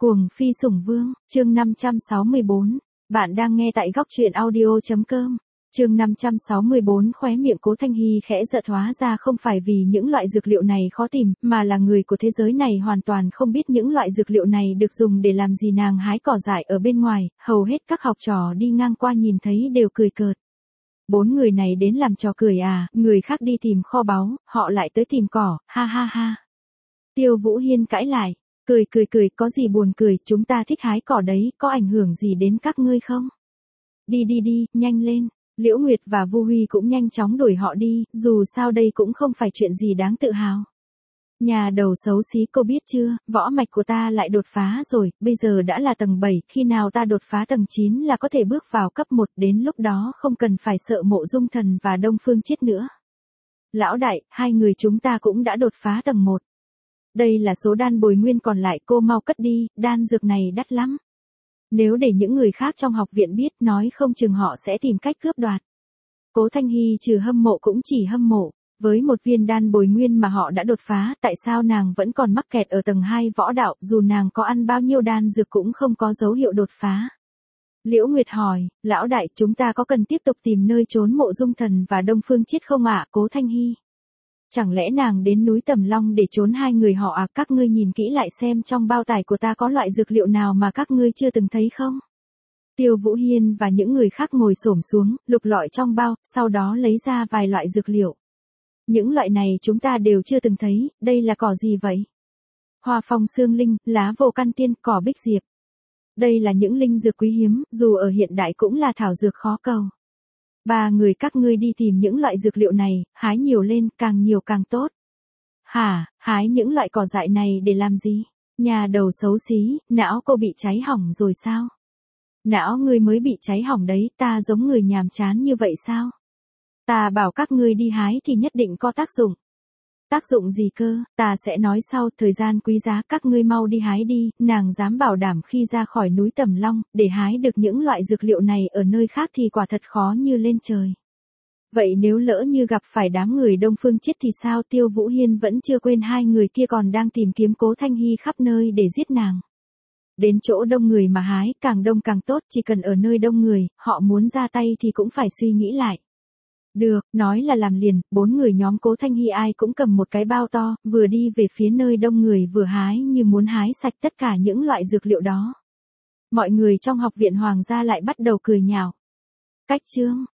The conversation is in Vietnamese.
Cuồng phi sủng vương, chương 564. Bạn đang nghe tại góc truyện audio.com. Chương 564. Khóe miệng Cố Thanh Hy khẽ giật, hóa ra không phải vì những loại dược liệu này khó tìm, mà là người của thế giới này hoàn toàn không biết những loại dược liệu này được dùng để làm gì. Nàng hái cỏ dại ở bên ngoài, hầu hết các học trò đi ngang qua nhìn thấy đều cười cợt. 4 người này đến làm trò cười à, người khác đi tìm kho báu, họ lại tới tìm cỏ, ha ha ha. Tiêu Vũ Hiên cãi lại. Cười, có gì buồn cười, chúng ta thích hái cỏ đấy, có ảnh hưởng gì đến các ngươi không? Đi, nhanh lên. Liễu Nguyệt và Vu Huy cũng nhanh chóng đuổi họ đi, dù sao đây cũng không phải chuyện gì đáng tự hào. Nhà đầu xấu xí, cô biết chưa, võ mạch của ta lại đột phá rồi, bây giờ đã là tầng 7, khi nào ta đột phá tầng 9 là có thể bước vào cấp 1, đến lúc đó không cần phải sợ Mộ Dung Thần và Đông Phương Chiết nữa. Lão đại, hai người chúng ta cũng đã đột phá tầng 1. Đây là số đan bồi nguyên còn lại, cô mau cất đi, đan dược này đắt lắm. Nếu để những người khác trong học viện biết, nói không chừng họ sẽ tìm cách cướp đoạt. Cố Thanh Hy trừ hâm mộ cũng chỉ hâm mộ, với một viên đan bồi nguyên mà họ đã đột phá, tại sao nàng vẫn còn mắc kẹt ở tầng 2 võ đạo, dù nàng có ăn bao nhiêu đan dược cũng không có dấu hiệu đột phá. Liễu Nguyệt hỏi, lão đại, chúng ta có cần tiếp tục tìm nơi trốn Mộ Dung Thần và Đông Phương Chiết không ạ? Cố Thanh Hy. Chẳng lẽ nàng đến núi Tầm Long để trốn hai người họ à? Các ngươi nhìn kỹ lại xem trong bao tải của ta có loại dược liệu nào mà các ngươi chưa từng thấy không? Tiêu Vũ Hiên và những người khác ngồi xổm xuống, lục lọi trong bao, sau đó lấy ra vài loại dược liệu. Những loại này chúng ta đều chưa từng thấy, đây là cỏ gì vậy? Hoa phong xương linh, lá vô căn tiên, cỏ bích diệp. Đây là những linh dược quý hiếm, dù ở hiện đại cũng là thảo dược khó cầu. 3 người các ngươi đi tìm những loại dược liệu này, hái nhiều lên, càng nhiều càng tốt. Hả, hái những loại cỏ dại này để làm gì? Nhà đầu xấu xí, não cô bị cháy hỏng rồi sao? Não ngươi mới bị cháy hỏng đấy, ta giống người nhàm chán như vậy sao? Ta bảo các ngươi đi hái thì nhất định có tác dụng. Tác dụng gì cơ, ta sẽ nói sau, thời gian quý giá, các ngươi mau đi hái đi, nàng dám bảo đảm khi ra khỏi núi Tầm Long, để hái được những loại dược liệu này ở nơi khác thì quả thật khó như lên trời. Vậy nếu lỡ như gặp phải đám người Đông Phương Chiết thì sao? Tiêu Vũ Hiên vẫn chưa quên hai người kia còn đang tìm kiếm Cố Thanh Hy khắp nơi để giết nàng. Đến chỗ đông người mà hái, càng đông càng tốt, chỉ cần ở nơi đông người, họ muốn ra tay thì cũng phải suy nghĩ lại. Được, nói là làm liền, 4 người nhóm Cố Thanh Hy ai cũng cầm một cái bao to, vừa đi về phía nơi đông người vừa hái như muốn hái sạch tất cả những loại dược liệu đó. Mọi người trong học viện Hoàng gia lại bắt đầu cười nhạo. Cách chương,